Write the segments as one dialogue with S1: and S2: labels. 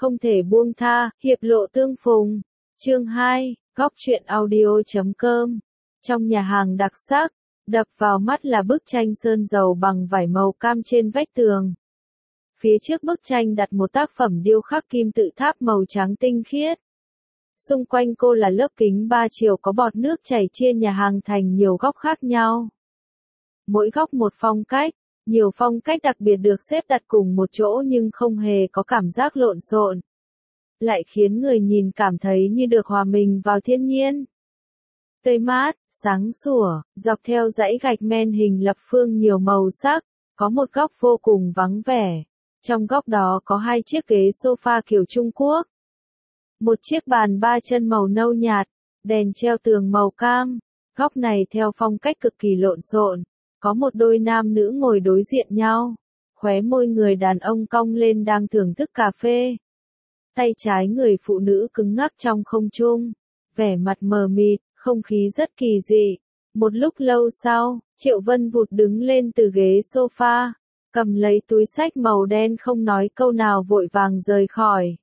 S1: không thể buông tha, hiệp lộ tương phùng. Chương 2, góc truyện audio.com. Trong nhà hàng đặc sắc, đập vào mắt là bức tranh sơn dầu bằng vải màu cam trên vách tường. Phía trước bức tranh đặt một tác phẩm điêu khắc kim tự tháp màu trắng tinh khiết. Xung quanh cô là lớp kính 3 chiều có bọt nước chảy chia nhà hàng thành nhiều góc khác nhau. Mỗi góc một phong cách, nhiều phong cách đặc biệt được xếp đặt cùng một chỗ nhưng không hề có cảm giác lộn xộn. Lại khiến người nhìn cảm thấy như được hòa mình vào thiên nhiên. Tươi mát, sáng sủa, dọc theo dãy gạch men hình lập phương nhiều màu sắc, có một góc vô cùng vắng vẻ. Trong góc đó có 2 chiếc ghế sofa kiểu Trung Quốc. Một chiếc bàn 3 chân màu nâu nhạt, đèn treo tường màu cam. Góc này theo phong cách cực kỳ lộn xộn, có một đôi nam nữ ngồi đối diện nhau. Khóe môi người đàn ông cong lên đang thưởng thức cà phê. Tay trái người phụ nữ cứng ngắc trong không trung, vẻ mặt mờ mịt, không khí rất kỳ dị. Một lúc lâu sau, Triệu Vân vụt đứng lên từ ghế sofa, cầm lấy túi xách màu đen không nói câu nào vội vàng rời khỏi.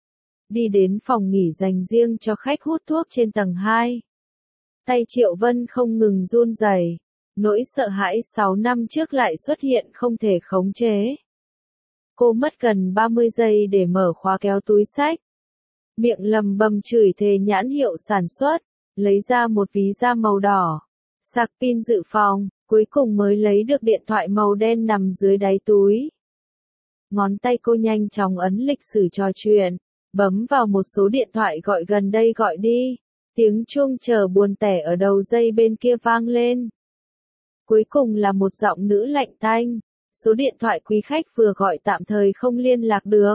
S1: Đi đến phòng nghỉ dành riêng cho khách hút thuốc trên tầng 2. Tay Triệu Vân không ngừng run rẩy, nỗi sợ hãi 6 năm trước lại xuất hiện không thể khống chế. Cô mất gần 30 giây để mở khóa kéo túi xách. Miệng lầm bầm chửi thề nhãn hiệu sản xuất, lấy ra một ví da màu đỏ, sạc pin dự phòng, cuối cùng mới lấy được điện thoại màu đen nằm dưới đáy túi. Ngón tay cô nhanh chóng ấn lịch sử trò chuyện, bấm vào một số điện thoại gọi gần đây gọi đi, tiếng chuông chờ buồn tẻ ở đầu dây bên kia vang lên. Cuối cùng là một giọng nữ lạnh tanh, số điện thoại quý khách vừa gọi tạm thời không liên lạc được.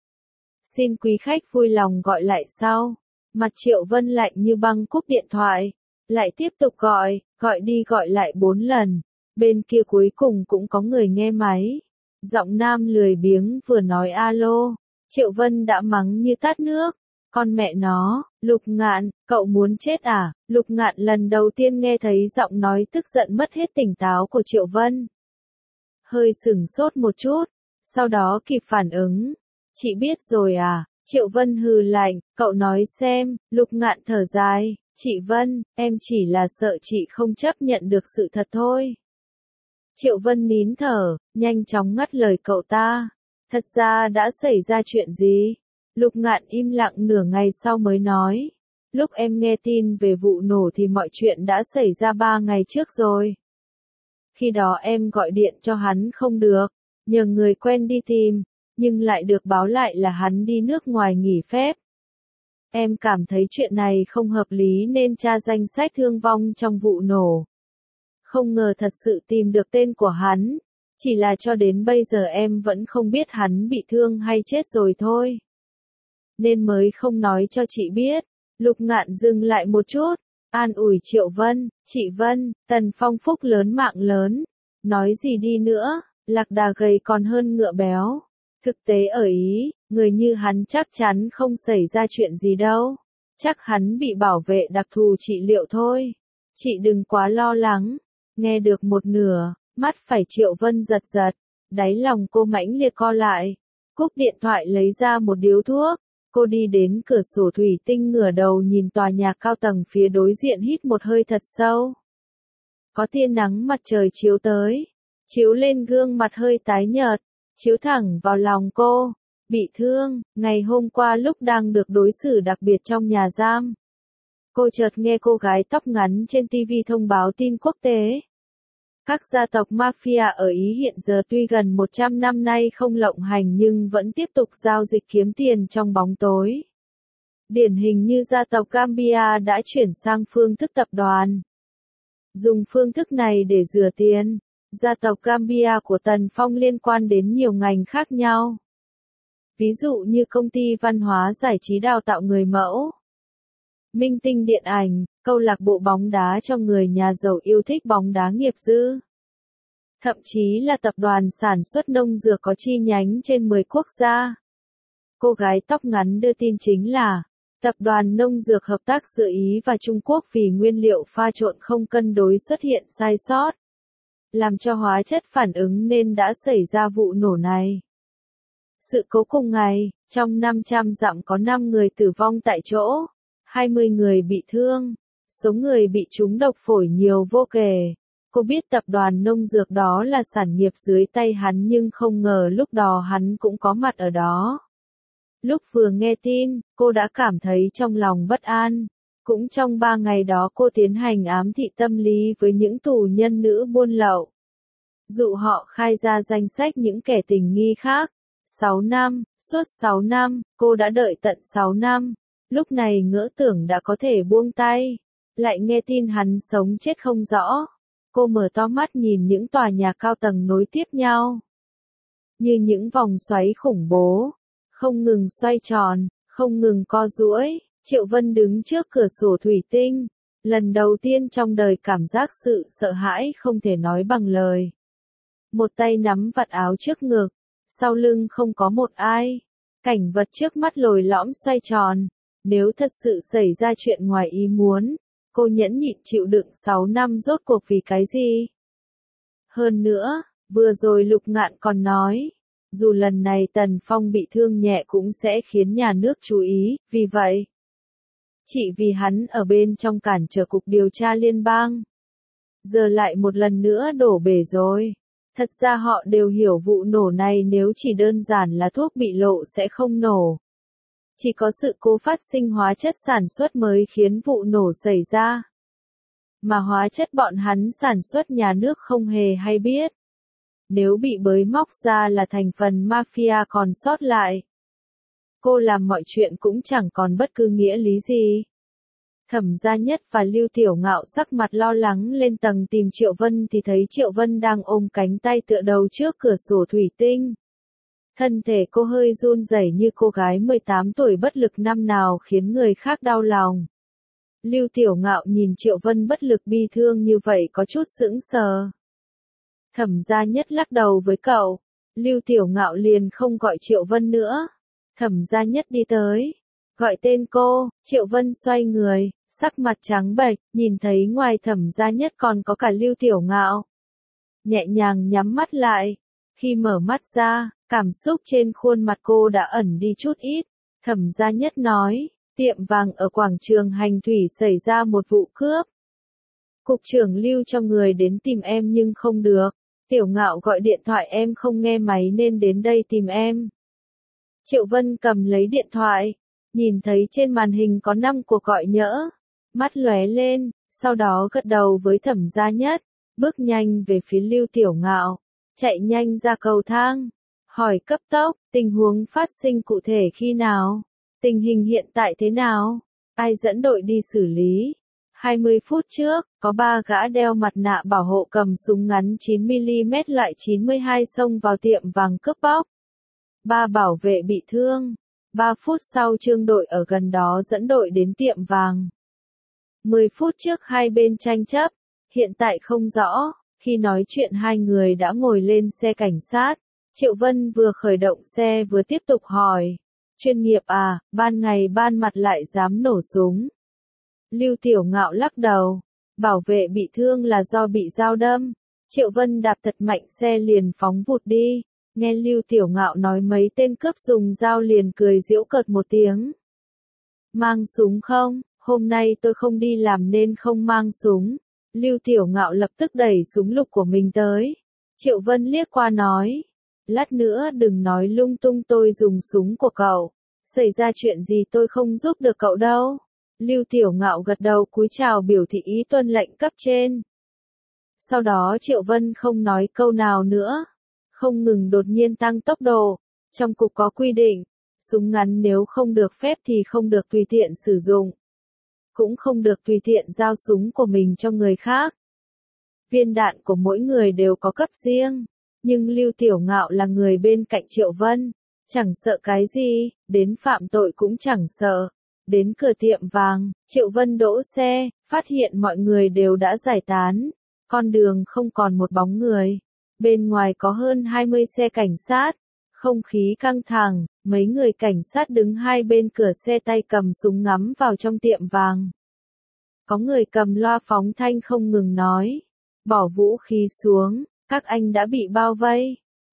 S1: Xin quý khách vui lòng gọi lại sau. Mặt Triệu Vân lạnh như băng cúp điện thoại, lại tiếp tục gọi đi gọi lại 4 lần. Bên kia cuối cùng cũng có người nghe máy. Giọng nam lười biếng vừa nói alo, Triệu Vân đã mắng như tát nước. Con mẹ nó, Lục Ngạn, cậu muốn chết à? Lục Ngạn lần đầu tiên nghe thấy giọng nói tức giận mất hết tỉnh táo của Triệu Vân. Hơi sửng sốt một chút, sau đó kịp phản ứng. Chị biết rồi à? Triệu Vân hừ lạnh, cậu nói xem. Lục Ngạn thở dài, chị Vân, em chỉ là sợ chị không chấp nhận được sự thật thôi. Triệu Vân nín thở, nhanh chóng ngắt lời cậu ta. Thật ra đã xảy ra chuyện gì? Lục Ngạn im lặng nửa ngày sau mới nói. Lúc em nghe tin về vụ nổ thì mọi chuyện đã xảy ra 3 ngày trước rồi. Khi đó em gọi điện cho hắn không được, nhờ người quen đi tìm, nhưng lại được báo lại là hắn đi nước ngoài nghỉ phép. Em cảm thấy chuyện này không hợp lý nên tra danh sách thương vong trong vụ nổ. Không ngờ thật sự tìm được tên của hắn, chỉ là cho đến bây giờ em vẫn không biết hắn bị thương hay chết rồi thôi. Nên mới không nói cho chị biết. Lục Ngạn dừng lại một chút, an ủi Triệu Vân, chị Vân, Tần Phong phúc lớn mạng lớn. Nói gì đi nữa, lạc đà gầy còn hơn ngựa béo. Thực tế ở Ý, người như hắn chắc chắn không xảy ra chuyện gì đâu. Chắc hắn bị bảo vệ đặc thù trị liệu thôi. Chị đừng quá lo lắng. Nghe được một nửa, mắt phải Triệu Vân giật giật. Đáy lòng cô mãnh liệt co lại. Cúp điện thoại lấy ra một điếu thuốc. Cô đi đến cửa sổ thủy tinh ngửa đầu nhìn tòa nhà cao tầng phía đối diện hít một hơi thật sâu. Có tia nắng mặt trời chiếu tới, chiếu lên gương mặt hơi tái nhợt, chiếu thẳng vào lòng cô. Bị thương, ngày hôm qua lúc đang được đối xử đặc biệt trong nhà giam. Cô chợt nghe cô gái tóc ngắn trên TV thông báo tin quốc tế. Các gia tộc mafia ở Ý hiện giờ tuy gần 100 năm nay không lộng hành nhưng vẫn tiếp tục giao dịch kiếm tiền trong bóng tối. Điển hình như gia tộc Gambia đã chuyển sang phương thức tập đoàn. Dùng phương thức này để rửa tiền, gia tộc Gambia của Tần Phong liên quan đến nhiều ngành khác nhau. Ví dụ như công ty văn hóa giải trí đào tạo người mẫu, minh tinh điện ảnh, câu lạc bộ bóng đá cho người nhà giàu yêu thích bóng đá nghiệp dư. Thậm chí là tập đoàn sản xuất nông dược có chi nhánh trên 10 quốc gia. Cô gái tóc ngắn đưa tin chính là, tập đoàn nông dược hợp tác giữa Ý và Trung Quốc vì nguyên liệu pha trộn không cân đối xuất hiện sai sót, làm cho hóa chất phản ứng nên đã xảy ra vụ nổ này. Sự cố cùng ngày, trong 500 dặm có 5 người tử vong tại chỗ, 20 người bị thương, số người bị trúng độc phổi nhiều vô kể. Cô biết tập đoàn nông dược đó là sản nghiệp dưới tay hắn nhưng không ngờ lúc đó hắn cũng có mặt ở đó. Lúc vừa nghe tin, cô đã cảm thấy trong lòng bất an. Cũng trong 3 ngày đó cô tiến hành ám thị tâm lý với những tù nhân nữ buôn lậu. Dụ họ khai ra danh sách những kẻ tình nghi khác. 6 năm, suốt 6 năm, cô đã đợi tận 6 năm. Lúc này ngỡ tưởng đã có thể buông tay. Lại nghe tin hắn sống chết không rõ. Cô mở to mắt nhìn những tòa nhà cao tầng nối tiếp nhau. Như những vòng xoáy khủng bố. Không ngừng xoay tròn, không ngừng co duỗi. Triệu Vân đứng trước cửa sổ thủy tinh. Lần đầu tiên trong đời cảm giác sự sợ hãi không thể nói bằng lời. Một tay nắm vạt áo trước ngực. Sau lưng không có một ai. Cảnh vật trước mắt lồi lõm xoay tròn. Nếu thật sự xảy ra chuyện ngoài ý muốn, cô nhẫn nhịn chịu đựng 6 năm rốt cuộc vì cái gì? Hơn nữa, vừa rồi Lục Ngạn còn nói, dù lần này Tần Phong bị thương nhẹ cũng sẽ khiến nhà nước chú ý, vì vậy, chỉ vì hắn ở bên trong cản trở cục điều tra liên bang. Giờ lại một lần nữa đổ bể rồi. Thật ra họ đều hiểu vụ nổ này nếu chỉ đơn giản là thuốc bị lộ sẽ không nổ. Chỉ có sự cố phát sinh hóa chất sản xuất mới khiến vụ nổ xảy ra. Mà hóa chất bọn hắn sản xuất nhà nước không hề hay biết. Nếu bị bới móc ra là thành phần mafia còn sót lại. Cô làm mọi chuyện cũng chẳng còn bất cứ nghĩa lý gì. Thẩm Gia Nhất và Lưu Tiểu Ngạo sắc mặt lo lắng lên tầng tìm Triệu Vân thì thấy Triệu Vân đang ôm cánh tay tựa đầu trước cửa sổ thủy tinh. Thân thể cô hơi run rẩy như cô gái 18 tuổi bất lực năm nào khiến người khác đau lòng. Lưu Tiểu Ngạo nhìn Triệu Vân bất lực bi thương như vậy có chút sững sờ. Thẩm Gia Nhất lắc đầu với cậu. Lưu Tiểu Ngạo liền không gọi Triệu Vân nữa. Thẩm Gia Nhất đi tới. Gọi tên cô, Triệu Vân xoay người, sắc mặt trắng bệch, nhìn thấy ngoài Thẩm Gia Nhất còn có cả Lưu Tiểu Ngạo. Nhẹ nhàng nhắm mắt lại. Khi mở mắt ra, cảm xúc trên khuôn mặt cô đã ẩn đi chút ít. Thẩm Gia Nhất nói, tiệm vàng ở quảng trường Hành Thủy xảy ra một vụ cướp. Cục trưởng Lưu cho người đến tìm em nhưng không được. Tiểu Ngạo gọi điện thoại em không nghe máy nên đến đây tìm em. Triệu Vân cầm lấy điện thoại, nhìn thấy trên màn hình có 5 cuộc gọi nhỡ. Mắt lóe lên, sau đó gật đầu với Thẩm Gia Nhất, bước nhanh về phía Lưu Tiểu Ngạo. Chạy nhanh ra cầu thang, hỏi cấp tốc, tình huống phát sinh cụ thể khi nào, tình hình hiện tại thế nào, ai dẫn đội đi xử lý. 20 phút trước, có 3 gã đeo mặt nạ bảo hộ cầm súng ngắn 9mm loại 92 xông vào tiệm vàng cướp bóc. 3 bảo vệ bị thương. 3 phút sau Trương đội ở gần đó dẫn đội đến tiệm vàng. 10 phút trước hai bên tranh chấp, hiện tại không rõ. Khi nói chuyện hai người đã ngồi lên xe cảnh sát. Triệu Vân vừa khởi động xe vừa tiếp tục hỏi. Chuyên nghiệp à, ban ngày ban mặt lại dám nổ súng. Lưu Tiểu Ngạo lắc đầu. Bảo vệ bị thương là do bị dao đâm. Triệu Vân đạp thật mạnh xe liền phóng vụt đi. Nghe Lưu Tiểu Ngạo nói mấy tên cướp dùng dao liền cười giễu cợt một tiếng. Mang súng không? Hôm nay tôi không đi làm nên không mang súng. Lưu Tiểu Ngạo lập tức đẩy súng lục của mình tới. Triệu Vân liếc qua nói. Lát nữa đừng nói lung tung tôi dùng súng của cậu. Xảy ra chuyện gì tôi không giúp được cậu đâu. Lưu Tiểu Ngạo gật đầu cúi chào biểu thị ý tuân lệnh cấp trên. Sau đó Triệu Vân không nói câu nào nữa. Không ngừng đột nhiên tăng tốc độ. Trong cục có quy định. Súng ngắn nếu không được phép thì không được tùy tiện sử dụng. Cũng không được tùy tiện giao súng của mình cho người khác. Viên đạn của mỗi người đều có cấp riêng. Nhưng Lưu Tiểu Ngạo là người bên cạnh Triệu Vân. Chẳng sợ cái gì, đến phạm tội cũng chẳng sợ. Đến cửa tiệm vàng, Triệu Vân đỗ xe, phát hiện mọi người đều đã giải tán. Con đường không còn một bóng người. Bên ngoài có hơn 20 xe cảnh sát. Không khí căng thẳng, mấy người cảnh sát đứng hai bên cửa xe tay cầm súng ngắm vào trong tiệm vàng. Có người cầm loa phóng thanh không ngừng nói. Bỏ vũ khí xuống, các anh đã bị bao vây.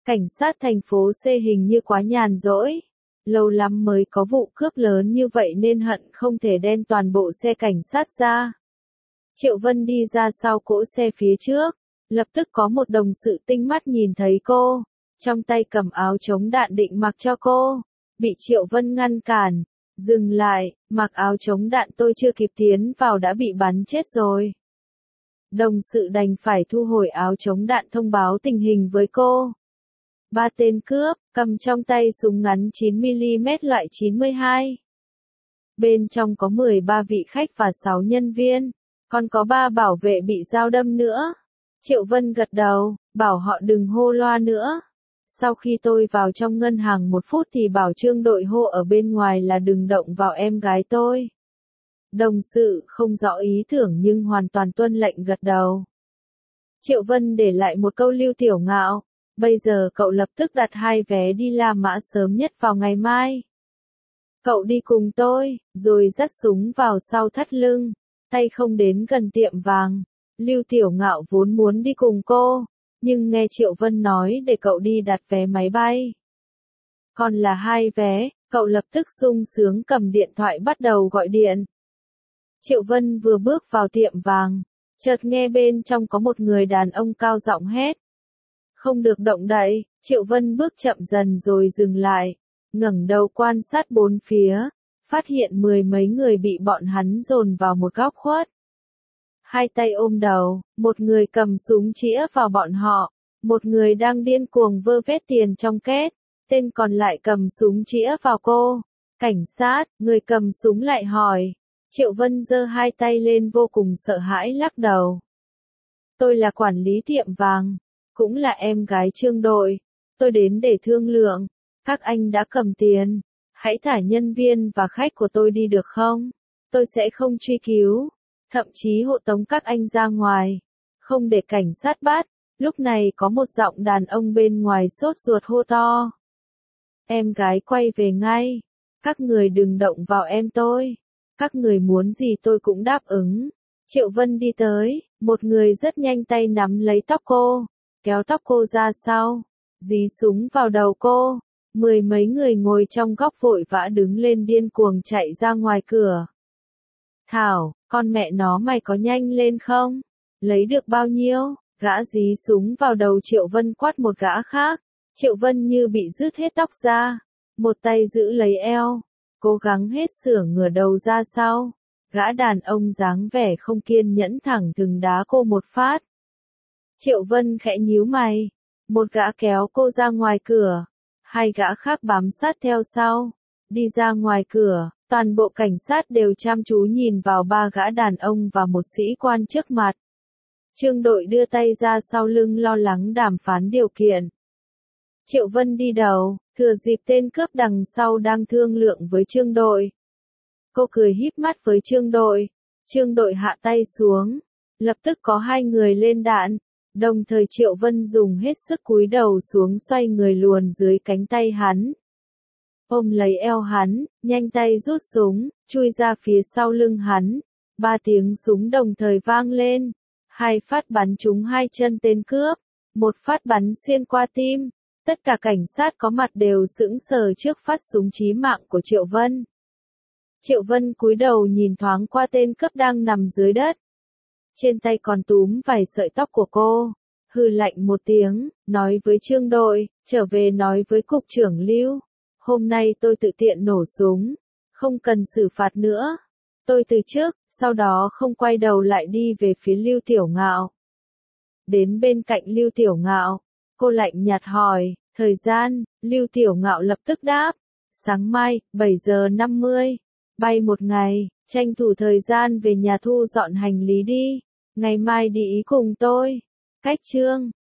S1: Cảnh sát thành phố C hình như quá nhàn rỗi. Lâu lắm mới có vụ cướp lớn như vậy nên hận không thể đen toàn bộ xe cảnh sát ra. Triệu Vân đi ra sau cỗ xe phía trước. Lập tức có một đồng sự tinh mắt nhìn thấy cô. Trong tay cầm áo chống đạn định mặc cho cô. Bị Triệu Vân ngăn cản. Dừng lại, mặc áo chống đạn tôi chưa kịp tiến vào đã bị bắn chết rồi. Đồng sự đành phải thu hồi áo chống đạn thông báo tình hình với cô. 3 tên cướp, cầm trong tay súng ngắn 9mm loại 92. Bên trong có 13 vị khách và 6 nhân viên, còn có 3 bảo vệ bị dao đâm nữa. Triệu Vân gật đầu, bảo họ đừng hô loa nữa. Sau khi tôi vào trong ngân hàng 1 phút thì bảo Trương đội hô ở bên ngoài là đừng động vào em gái tôi. Đồng sự không rõ ý tưởng nhưng hoàn toàn tuân lệnh gật đầu. Triệu Vân để lại một câu Lưu Tiểu Ngạo, bây giờ cậu lập tức đặt 2 vé đi La Mã sớm nhất vào ngày mai. Cậu đi cùng tôi, rồi dắt súng vào sau thắt lưng, tay không đến gần tiệm vàng. Lưu Tiểu Ngạo vốn muốn đi cùng cô, nhưng nghe Triệu Vân nói để cậu đi đặt vé máy bay. Còn là 2 vé, cậu lập tức sung sướng cầm điện thoại bắt đầu gọi điện. Triệu Vân vừa bước vào tiệm vàng, chợt nghe bên trong có một người đàn ông cao giọng hét. Không được động đậy, Triệu Vân bước chậm dần rồi dừng lại, ngẩng đầu quan sát bốn phía, phát hiện 10 mấy người bị bọn hắn dồn vào một góc khuất. 2 tay ôm đầu, một người cầm súng chĩa vào bọn họ, một người đang điên cuồng vơ vét tiền trong két, tên còn lại cầm súng chĩa vào cô. Cảnh sát, người cầm súng lại hỏi. Triệu Vân giơ 2 tay lên vô cùng sợ hãi lắc đầu. Tôi là quản lý tiệm vàng, cũng là em gái Trương đội. Tôi đến để thương lượng. Các anh đã cầm tiền. Hãy thả nhân viên và khách của tôi đi được không? Tôi sẽ không truy cứu. Thậm chí hộ tống các anh ra ngoài. Không để cảnh sát bắt. Lúc này có một giọng đàn ông bên ngoài sốt ruột hô to. Em gái quay về ngay. Các người đừng động vào em tôi. Các người muốn gì tôi cũng đáp ứng. Triệu Vân đi tới, một người rất nhanh tay nắm lấy tóc cô, kéo tóc cô ra sau, dí súng vào đầu cô. 10 mấy người ngồi trong góc vội vã đứng lên điên cuồng chạy ra ngoài cửa. Thảo, con mẹ nó mày có nhanh lên không? Lấy được bao nhiêu? Gã dí súng vào đầu Triệu Vân quát một gã khác. Triệu Vân như bị rứt hết tóc ra, một tay giữ lấy eo, cố gắng hết sửa ngửa đầu ra sau. Gã đàn ông dáng vẻ không kiên nhẫn thẳng thừng đá cô một phát. Triệu Vân khẽ nhíu mày. Một gã kéo cô ra ngoài cửa. 2 gã khác bám sát theo sau. Đi ra ngoài cửa, toàn bộ cảnh sát đều chăm chú nhìn vào 3 gã đàn ông và một sĩ quan trước mặt. Trương đội đưa tay ra sau lưng lo lắng đàm phán điều kiện. Triệu Vân đi đầu, thừa dịp tên cướp đằng sau đang thương lượng với Trương đội. Cô cười híp mắt với Trương đội. Trương đội hạ tay xuống. Lập tức có 2 người lên đạn. Đồng thời Triệu Vân dùng hết sức cúi đầu xuống xoay người luồn dưới cánh tay hắn. Ôm lấy eo hắn, nhanh tay rút súng, chui ra phía sau lưng hắn. 3 tiếng súng đồng thời vang lên. 2 phát bắn trúng 2 chân tên cướp. 1 phát bắn xuyên qua tim. Tất cả cảnh sát có mặt đều sững sờ trước phát súng chí mạng của Triệu Vân. Triệu Vân cúi đầu nhìn thoáng qua tên cướp đang nằm dưới đất. Trên tay còn túm vài sợi tóc của cô. Hừ lạnh một tiếng, nói với Trương đội, trở về nói với cục trưởng Lưu. Hôm nay tôi tự tiện nổ súng, không cần xử phạt nữa. Tôi từ trước, sau đó không quay đầu lại đi về phía Lưu Tiểu Ngạo. Đến bên cạnh Lưu Tiểu Ngạo, cô lạnh nhạt hỏi, thời gian, Lưu Tiểu Ngạo lập tức đáp. Sáng mai, 7 giờ 50. Bay một ngày, tranh thủ thời gian về nhà thu dọn hành lý đi. Ngày mai đi Ý cùng tôi. Cách Trương.